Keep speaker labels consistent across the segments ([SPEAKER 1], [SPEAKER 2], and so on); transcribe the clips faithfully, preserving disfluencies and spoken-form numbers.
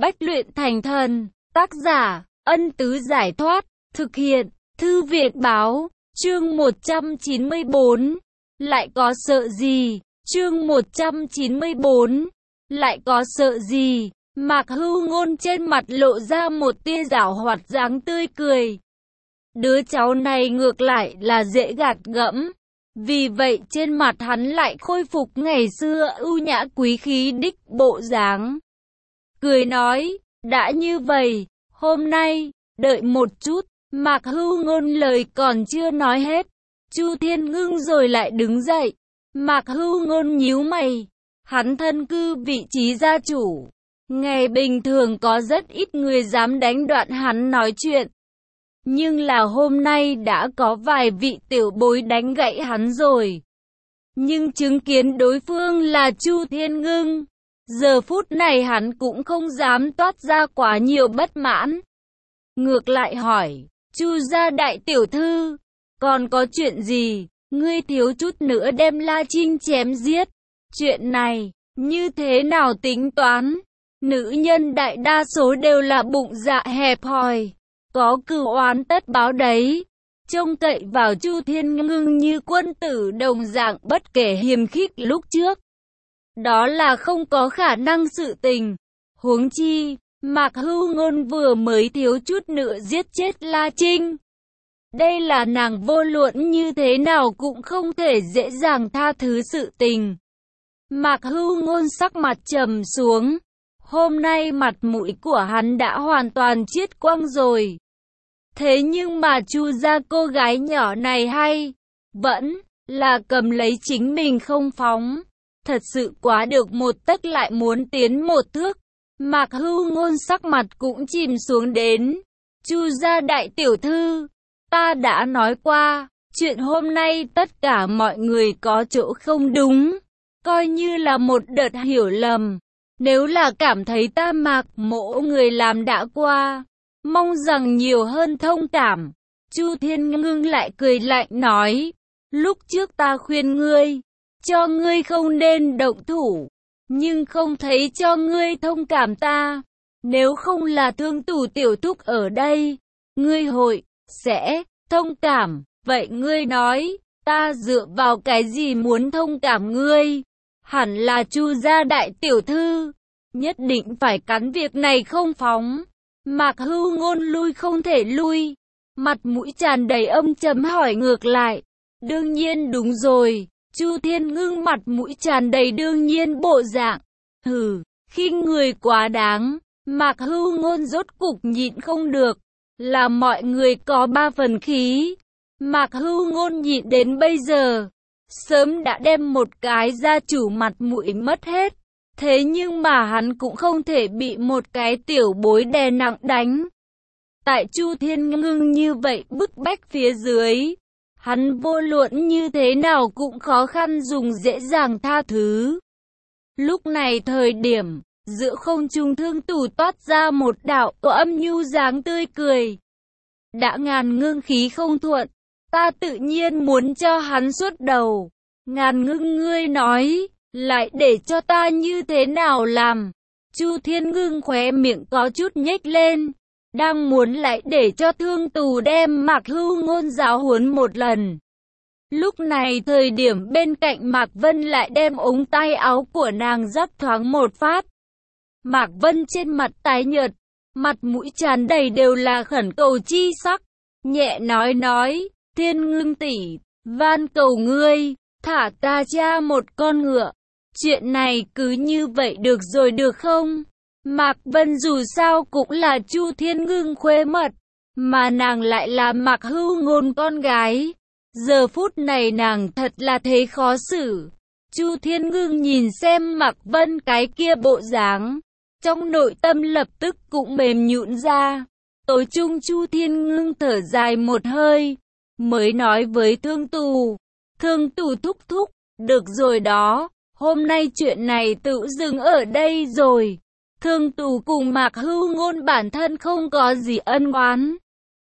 [SPEAKER 1] Bách luyện thành thần. Tác giả, Ân Tứ Giải Thoát. Thực hiện, Thư Viện Báo. Chương một trăm chín mươi bốn. Lại có sợ gì? Chương một trăm chín mươi bốn. Lại có sợ gì? Mạc Hưu Ngôn trên mặt lộ ra một tia giảo hoạt dáng tươi cười. Đứa cháu này ngược lại là dễ gạt gẫm. Vì vậy trên mặt hắn lại khôi phục ngày xưa ưu nhã quý khí đích bộ dáng. Cười nói, đã như vậy, hôm nay, đợi một chút. Mạc Hưu Ngôn lời còn chưa nói hết, Chu Thiên Ngưng rồi lại đứng dậy. Mạc Hưu Ngôn nhíu mày, hắn thân cư vị trí gia chủ. Ngày bình thường có rất ít người dám đánh đoạn hắn nói chuyện. Nhưng là hôm nay đã có vài vị tiểu bối đánh gãy hắn rồi. Nhưng chứng kiến đối phương là Chu Thiên Ngưng, giờ phút này hắn cũng không dám toát ra quá nhiều bất mãn. Ngược lại hỏi, Chu gia đại tiểu thư, còn có chuyện gì? Ngươi thiếu chút nữa đem La Trinh chém giết. Chuyện này, như thế nào tính toán? Nữ nhân đại đa số đều là bụng dạ hẹp hòi, có cừu oán tất báo đấy. Trông cậy vào Chu Thiên Ngưng như quân tử đồng dạng bất kể hiềm khích lúc trước, đó là không có khả năng sự tình. Huống chi, Mạc Hưu Ngôn vừa mới thiếu chút nữa giết chết La Trinh. Đây là nàng vô luận như thế nào cũng không thể dễ dàng tha thứ sự tình. Mạc Hưu Ngôn sắc mặt trầm xuống. Hôm nay mặt mũi của hắn đã hoàn toàn chiết quang rồi. Thế nhưng mà Chu gia cô gái nhỏ này hay, vẫn là cầm lấy chính mình không phóng. Thật sự quá được một tấc lại muốn tiến một thước. Mạc Hưu Ngôn sắc mặt cũng chìm xuống đến. Chu gia đại tiểu thư, ta đã nói qua, chuyện hôm nay tất cả mọi người có chỗ không đúng, coi như là một đợt hiểu lầm. Nếu là cảm thấy ta Mạc mỗ người làm đã qua, mong rằng nhiều hơn thông cảm. Chu Thiên Ngưng lại cười lạnh nói, lúc trước ta khuyên ngươi, cho ngươi không nên động thủ, nhưng không thấy cho ngươi thông cảm ta. Nếu không là Thương Tù tiểu thúc ở đây, ngươi hội, sẽ, thông cảm. Vậy ngươi nói, ta dựa vào cái gì muốn thông cảm ngươi? Hẳn là Chu gia đại tiểu thư, nhất định phải cắn việc này không phóng. Mạc Hưu Ngôn lui không thể lui, mặt mũi tràn đầy âm trầm hỏi ngược lại. Đương nhiên đúng rồi. Chu Thiên Ngưng mặt mũi tràn đầy đương nhiên bộ dạng. Hừ, khinh người quá đáng. Mạc Hưu Ngôn rốt cục nhịn không được, là mọi người có ba phần khí. Mạc Hưu Ngôn nhịn đến bây giờ, sớm đã đem một cái gia chủ mặt mũi mất hết. Thế nhưng mà hắn cũng không thể bị một cái tiểu bối đè nặng đánh. Tại Chu Thiên Ngưng như vậy bức bách phía dưới, hắn vô luận như thế nào cũng khó khăn dùng dễ dàng tha thứ. Lúc này thời điểm, giữa không trung Thương Tù toát ra một đạo âm nhu dáng tươi cười. Đã ngàn ngưng khí không thuận, ta tự nhiên muốn cho hắn xuất đầu. Ngàn ngưng ngươi nói, lại để cho ta như thế nào làm? Chu Thiên Ngưng khóe miệng có chút nhếch lên, đang muốn lại để cho Thương Tù đem Mạc Hưu Ngôn giáo huấn một lần. Lúc này thời điểm bên cạnh Mạc Vân lại đem ống tay áo của nàng dắt thoáng một phát. Mạc Vân trên mặt tái nhợt, mặt mũi tràn đầy đều là khẩn cầu chi sắc, nhẹ nói nói, Thiên Ngưng tỷ, van cầu ngươi, thả ta cha một con ngựa. Chuyện này cứ như vậy được rồi được không? Mạc Vân dù sao cũng là Chu Thiên Ngưng khuê mật, mà nàng lại là Mạc Hưu Ngôn con gái. Giờ phút này nàng thật là thấy khó xử. Chu Thiên Ngưng nhìn xem Mạc Vân cái kia bộ dáng, trong nội tâm lập tức cũng mềm nhũn ra. Tối chung Chu Thiên Ngưng thở dài một hơi, mới nói với Thương Tù, Thương Tù thúc thúc, được rồi đó, hôm nay chuyện này tự dừng ở đây rồi. Thương Tù cùng Mạc Hưu Ngôn bản thân không có gì ân oán.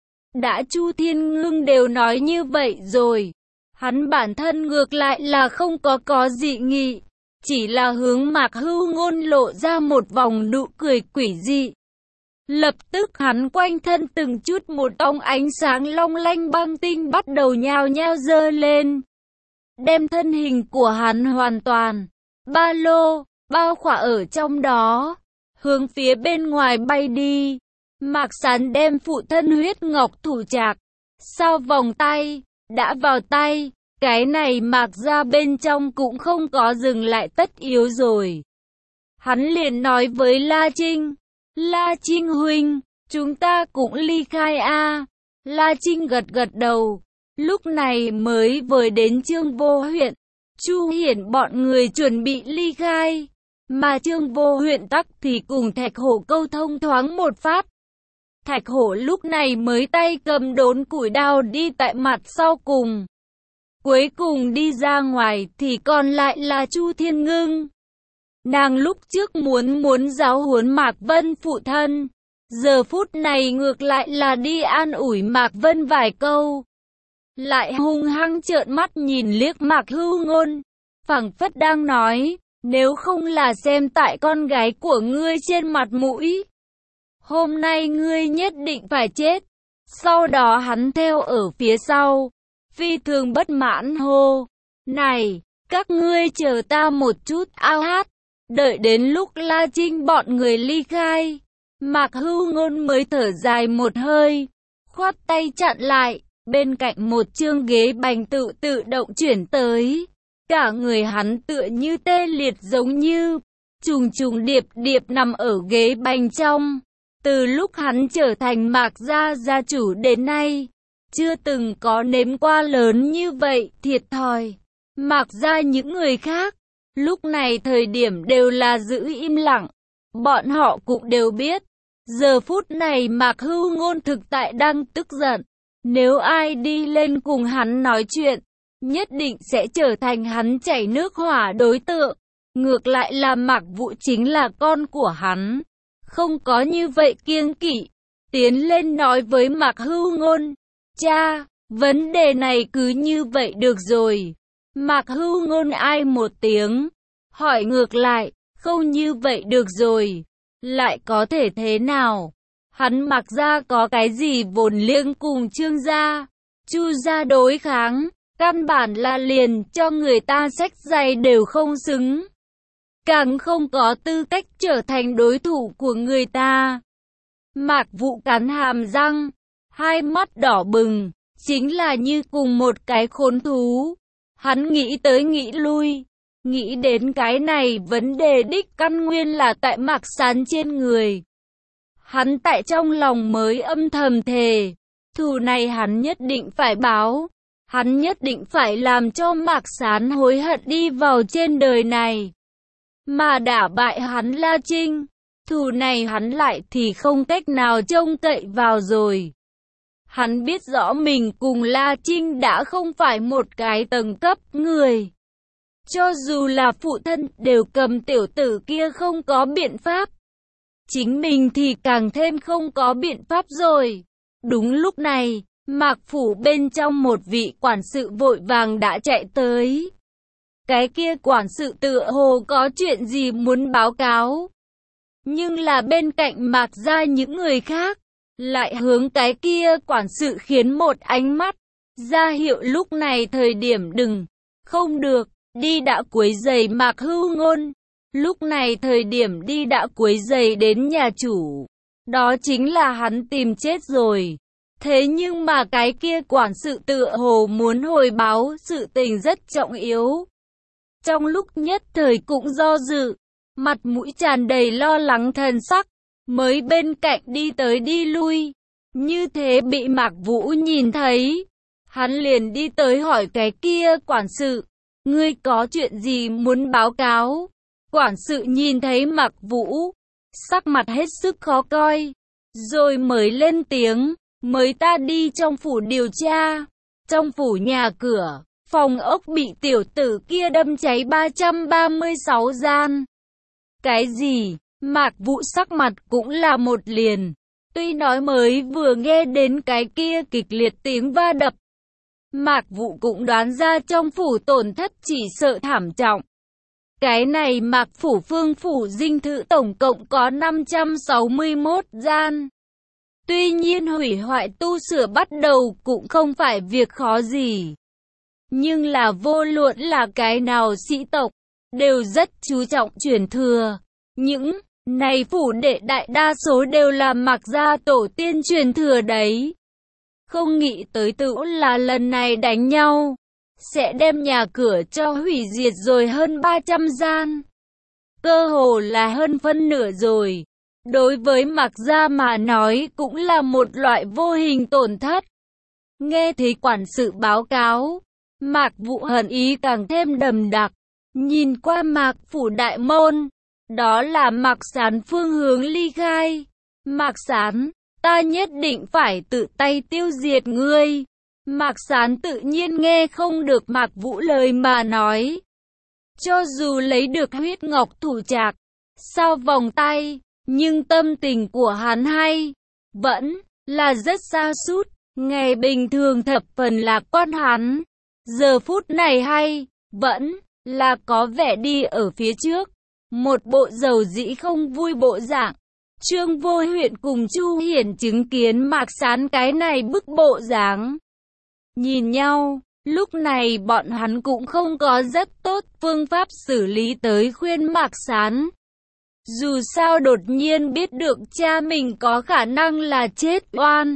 [SPEAKER 1] Đã Chu Thiên Ngưng đều nói như vậy rồi, hắn bản thân ngược lại là không có có dị nghị. chỉ là hướng Mạc Hưu Ngôn lộ ra một vòng nụ cười quỷ dị. Lập tức hắn quanh thân từng chút một ong ánh sáng long lanh băng tinh bắt đầu nhao nhao dơ lên, đem thân hình của hắn hoàn toàn ba lô bao khỏa ở trong đó, hướng phía bên ngoài bay đi. Mạc Sán đem phụ thân huyết ngọc thủ trạc sau vòng tay đã vào tay, cái này Mạc ra bên trong cũng không có dừng lại tất yếu rồi. Hắn liền nói với La Trinh, La Trinh huynh, chúng ta cũng ly khai a. La Trinh gật gật đầu, lúc này mới vừa đến Trương Vô huyện, Chu Hiển bọn người chuẩn bị ly khai, mà Trương Vô huyện tắc thì cùng Thạch Hổ câu thông thoáng một phát. Thạch Hổ lúc này mới tay cầm đốn củi đao đi tại mặt sau cùng. Cuối cùng đi ra ngoài thì còn lại là Chu Thiên Ngưng. Nàng lúc trước muốn muốn giáo huấn Mạc Vân phụ thân, giờ phút này ngược lại là đi an ủi Mạc Vân vài câu. Lại hung hăng trợn mắt nhìn liếc Mạc Hưu Ngôn, phảng phất đang nói, nếu không là xem tại con gái của ngươi trên mặt mũi, hôm nay ngươi nhất định phải chết. Sau đó hắn theo ở phía sau, phi thường bất mãn hô, này, các ngươi chờ ta một chút ao hát. Đợi đến lúc La Trinh bọn người ly khai, Mạc Hưu Ngôn mới thở dài một hơi, khoát tay chặn lại, bên cạnh một chương ghế bành tự tự động chuyển tới. Cả người hắn tựa như tê liệt giống như trùng trùng điệp điệp nằm ở ghế bành trong. Từ lúc hắn trở thành Mạc gia gia chủ đến nay, chưa từng có nếm qua lớn như vậy thiệt thòi. Mạc gia những người khác, lúc này thời điểm đều là giữ im lặng. Bọn họ cũng đều biết, giờ phút này Mạc Hưu Ngôn thực tại đang tức giận. Nếu ai đi lên cùng hắn nói chuyện, nhất định sẽ trở thành hắn chảy nước hỏa đối tượng. Ngược lại là Mạc Vũ chính là con của hắn, không có như vậy kiêng kỵ. Tiến lên nói với Mạc Hưu Ngôn, cha, vấn đề này cứ như vậy được rồi. Mạc Hưu Ngôn ai một tiếng, hỏi ngược lại, không như vậy được rồi, lại có thể thế nào? Hắn Mạc gia có cái gì vốn liếng cùng Trương gia, Chu gia đối kháng, căn bản là liền cho người ta xách giày đều không xứng, càng không có tư cách trở thành đối thủ của người ta. Mạc Vũ cắn hàm răng, hai mắt đỏ bừng, chính là như cùng một cái khốn thú. Hắn nghĩ tới nghĩ lui, nghĩ đến cái này vấn đề đích căn nguyên là tại Mạc Sán trên người. Hắn tại trong lòng mới âm thầm thề, thù này hắn nhất định phải báo, hắn nhất định phải làm cho Mạc Sán hối hận đi vào trên đời này. Mà đả bại hắn La Trinh, thù này hắn lại thì không cách nào trông cậy vào rồi. Hắn biết rõ mình cùng La Trinh đã không phải một cái tầng cấp người. Cho dù là phụ thân đều cầm tiểu tử kia không có biện pháp, chính mình thì càng thêm không có biện pháp rồi. Đúng lúc này, Mạc phủ bên trong một vị quản sự vội vàng đã chạy tới. Cái kia quản sự tựa hồ có chuyện gì muốn báo cáo, nhưng là bên cạnh Mạc gia những người khác lại hướng cái kia quản sự khiến một ánh mắt ra hiệu lúc này thời điểm đừng, không được, đi đã quấy rầy Mạc Hưu Ngôn. Lúc này thời điểm đi đã quấy rầy đến nhà chủ, đó chính là hắn tìm chết rồi. Thế nhưng mà cái kia quản sự tựa hồ muốn hồi báo sự tình rất trọng yếu. Trong lúc nhất thời cũng do dự, mặt mũi tràn đầy lo lắng thần sắc, mới bên cạnh đi tới đi lui. Như thế bị Mạc Vũ nhìn thấy, hắn liền đi tới hỏi cái kia quản sự, ngươi có chuyện gì muốn báo cáo? Quản sự nhìn thấy Mạc Vũ, sắc mặt hết sức khó coi, rồi mới lên tiếng, mới ta đi trong phủ điều tra. Trong phủ nhà cửa, phòng ốc bị tiểu tử kia đâm cháy ba trăm ba mươi sáu gian. Cái gì? Mạc Vũ sắc mặt cũng là một liền. Tuy nói mới vừa nghe đến cái kia kịch liệt tiếng va đập, Mạc Vũ cũng đoán ra trong phủ tổn thất chỉ sợ thảm trọng. Cái này Mạc Phủ Phương Phủ dinh thự tổng cộng có năm trăm sáu mươi mốt gian. Tuy nhiên hủy hoại tu sửa bắt đầu cũng không phải việc khó gì. Nhưng là vô luận là cái nào sĩ tộc, đều rất chú trọng truyền thừa. Những này phủ đệ đại đa số đều là Mạc gia tổ tiên truyền thừa đấy. Không nghĩ tới tự là lần này đánh nhau, sẽ đem nhà cửa cho hủy diệt rồi hơn ba trăm gian. Cơ hồ là hơn phân nửa rồi. Đối với Mạc gia mà nói cũng là một loại vô hình tổn thất. Nghe thấy quản sự báo cáo, Mạc Vũ hận ý càng thêm đậm đặc. Nhìn qua Mạc Phủ đại môn, đó là Mạc Sán phương hướng ly khai. Mạc Sán, ta nhất định phải tự tay tiêu diệt ngươi. Mạc Sán tự nhiên nghe không được Mạc Vũ lời mà nói. Cho dù lấy được huyết ngọc thủ trạc, sau vòng tay, nhưng tâm tình của hắn hay, vẫn là rất sa sút. Ngày bình thường thập phần lạc quan hắn, giờ phút này hay, vẫn là có vẻ đi ở phía trước. Một bộ dầu dĩ không vui bộ dạng. Trương Vô Huyện cùng Chu Hiển chứng kiến Mạc Sán cái này bức bộ dáng. Nhìn nhau, lúc này bọn hắn cũng không có rất tốt phương pháp xử lý tới khuyên Mạc Sán. Dù sao đột nhiên biết được cha mình có khả năng là chết oan.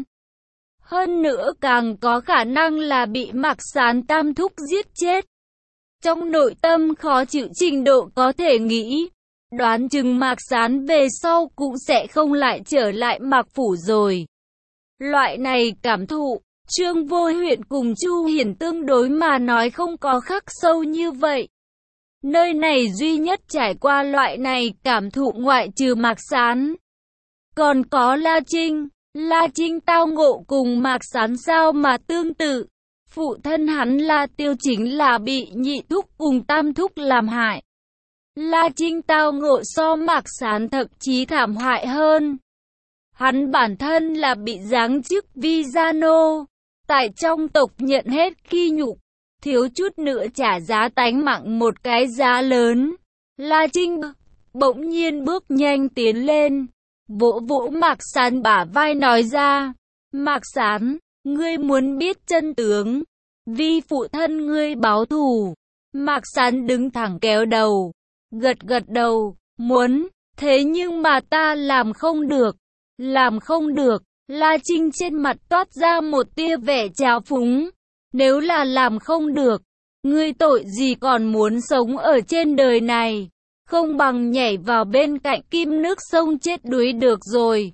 [SPEAKER 1] Hơn nữa càng có khả năng là bị Mạc Sán tam thúc giết chết. Trong nội tâm khó chịu trình độ có thể nghĩ, đoán chừng Mạc Sán về sau cũng sẽ không lại trở lại Mạc Phủ rồi. Loại này cảm thụ, Trương Vô Huyện cùng Chu Hiển tương đối mà nói không có khắc sâu như vậy. Nơi này duy nhất trải qua loại này cảm thụ ngoại trừ Mạc Sán. Còn có La Trinh, La Trinh tao ngộ cùng Mạc Sán sao mà tương tự. Phụ thân hắn La Tiêu chính là bị nhị thúc cùng tam thúc làm hại. La Trinh tao ngộ so Mạc Sán thậm chí thảm hại hơn. Hắn bản thân là bị giáng chức vi gia nô, tại trong tộc nhận hết khi nhục, thiếu chút nữa trả giá tánh mạng một cái giá lớn. La Trinh bỗng nhiên bước nhanh tiến lên, vỗ vỗ Mạc Sán bả vai nói ra, Mạc Sán, ngươi muốn biết chân tướng, vì phụ thân ngươi báo thù. Mạc Sán đứng thẳng kéo đầu, gật gật đầu, muốn, thế nhưng mà ta làm không được, làm không được. La Trinh trên mặt toát ra một tia vẻ trào phúng, nếu là làm không được, ngươi tội gì còn muốn sống ở trên đời này, không bằng nhảy vào bên cạnh kim nước sông chết đuối được rồi.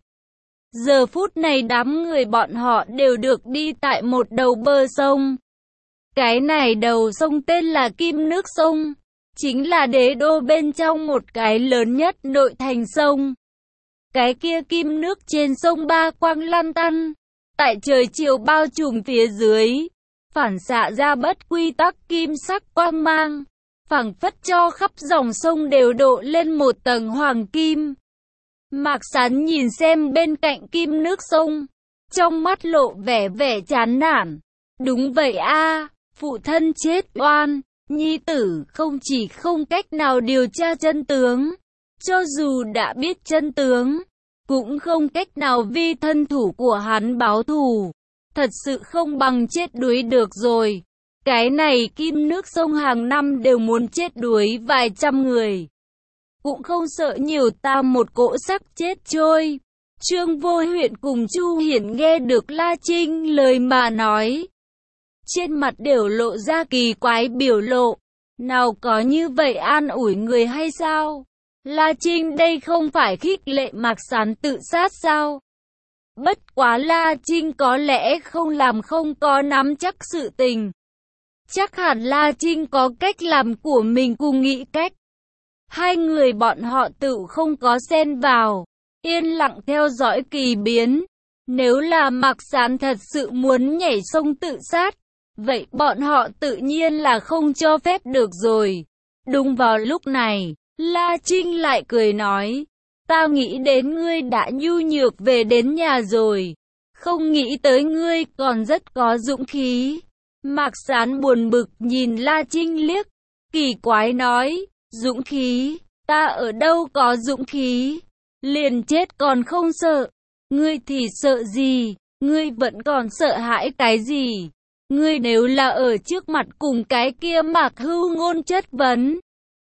[SPEAKER 1] Giờ phút này đám người bọn họ đều được đi tại một đầu bờ sông. Cái này đầu sông tên là Kim Nước Sông, chính là đế đô bên trong một cái lớn nhất nội thành sông. Cái kia kim nước trên sông ba quang lăn tăn, tại trời chiều bao trùm phía dưới, phản xạ ra bất quy tắc kim sắc quang mang, phảng phất cho khắp dòng sông đều độ lên một tầng hoàng kim. Mạc Sán nhìn xem bên cạnh kim nước sông, trong mắt lộ vẻ vẻ chán nản. Đúng vậy a, phụ thân chết oan, nhi tử không chỉ không cách nào điều tra chân tướng, cho dù đã biết chân tướng, cũng không cách nào vì thân thủ của hắn báo thù. Thật sự không bằng chết đuối được rồi. Cái này kim nước sông hàng năm đều muốn chết đuối vài trăm người, cũng không sợ nhiều ta một cỗ xác chết trôi. Trương Vô Huyện cùng Chu Hiển nghe được La Trinh lời mà nói, trên mặt đều lộ ra kỳ quái biểu lộ. Nào có như vậy an ủi người hay sao? La Trinh đây không phải khích lệ Mạc Sán tự sát sao? Bất quá La Trinh có lẽ không làm không có nắm chắc sự tình. Chắc hẳn La Trinh có cách làm của mình cùng nghĩ cách. Hai người bọn họ tự không có xen vào, yên lặng theo dõi kỳ biến. Nếu là Mạc Sán thật sự muốn nhảy sông tự sát, vậy bọn họ tự nhiên là không cho phép được rồi. Đúng vào lúc này, La Trinh lại cười nói, ta nghĩ đến ngươi đã nhu nhược về đến nhà rồi, không nghĩ tới ngươi còn rất có dũng khí. Mạc Sán buồn bực nhìn La Trinh liếc, kỳ quái nói, Dũng khí, ta ở đâu có dũng khí, liền chết còn không sợ. Ngươi thì sợ gì, ngươi vẫn còn sợ hãi cái gì? Ngươi nếu là ở trước mặt cùng cái kia Mạc Hưu Ngôn chất vấn,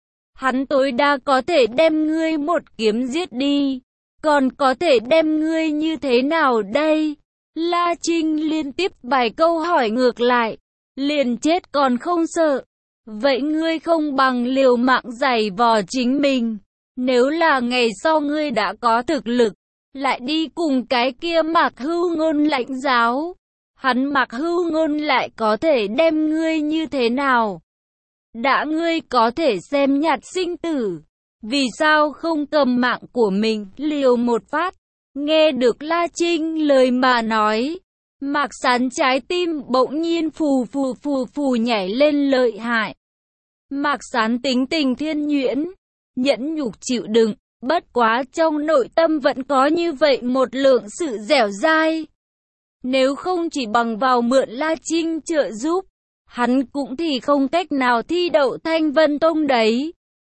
[SPEAKER 1] hắn tối đa có thể đem ngươi một kiếm giết đi, còn có thể đem ngươi như thế nào đây? La Trinh liên tiếp vài câu hỏi ngược lại, liền chết còn không sợ. Vậy ngươi không bằng liều mạng giày vò chính mình. Nếu là ngày sau ngươi đã có thực lực, lại đi cùng cái kia Mạc Hưu Ngôn lãnh giáo, hắn Mạc Hưu Ngôn lại có thể đem ngươi như thế nào? Đã ngươi có thể xem nhạt sinh tử, vì sao không cầm mạng của mình liều một phát? Nghe được La Trinh lời mà nói, Mạc Sán trái tim bỗng nhiên phù phù phù phù nhảy lên lợi hại. Mạc Sán tính tình thiên nhuyễn, nhẫn nhục chịu đựng, bất quá trong nội tâm vẫn có như vậy một lượng sự dẻo dai. Nếu không chỉ bằng vào mượn La Trinh trợ giúp, hắn cũng thì không cách nào thi đậu Thanh Vân Tông đấy.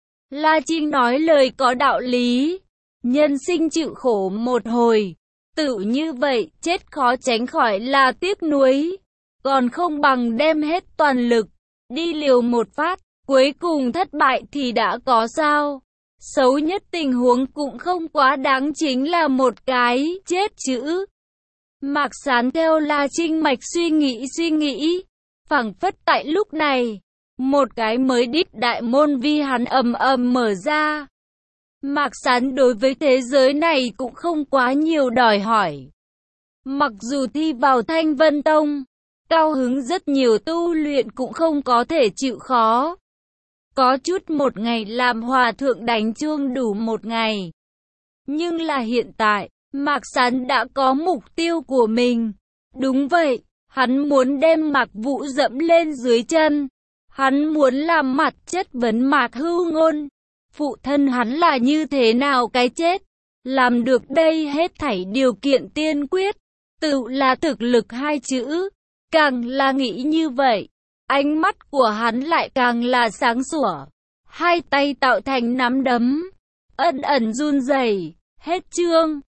[SPEAKER 1] La Trinh nói lời có đạo lý, nhân sinh chịu khổ một hồi, tự như vậy chết khó tránh khỏi là tiếc nuối, còn không bằng đem hết toàn lực, đi liều một phát, cuối cùng thất bại thì đã có sao. Xấu nhất tình huống cũng không quá đáng chính là một cái chết chữ. Mạc Sán theo La Trinh mạch suy nghĩ suy nghĩ, phảng phất tại lúc này, một cái mới đít đại môn vi hắn ầm ầm mở ra. Mạc Sán đối với thế giới này cũng không quá nhiều đòi hỏi. Mặc dù thi vào Thanh Vân Tông, cao hứng rất nhiều tu luyện cũng không có thể chịu khó. Có chút một ngày làm hòa thượng đánh chuông đủ một ngày. Nhưng là hiện tại, Mạc Sán đã có mục tiêu của mình. Đúng vậy, hắn muốn đem Mạc Vũ dẫm lên dưới chân. Hắn muốn làm mặt chất vấn Mạc Hưu Ngôn. Phụ thân hắn là như thế nào cái chết? Làm được đây hết thảy điều kiện tiên quyết. Tự là thực lực hai chữ. Càng là nghĩ như vậy, ánh mắt của hắn lại càng là sáng sủa. Hai tay tạo thành nắm đấm, ẩn ẩn run rẩy. Hết chương.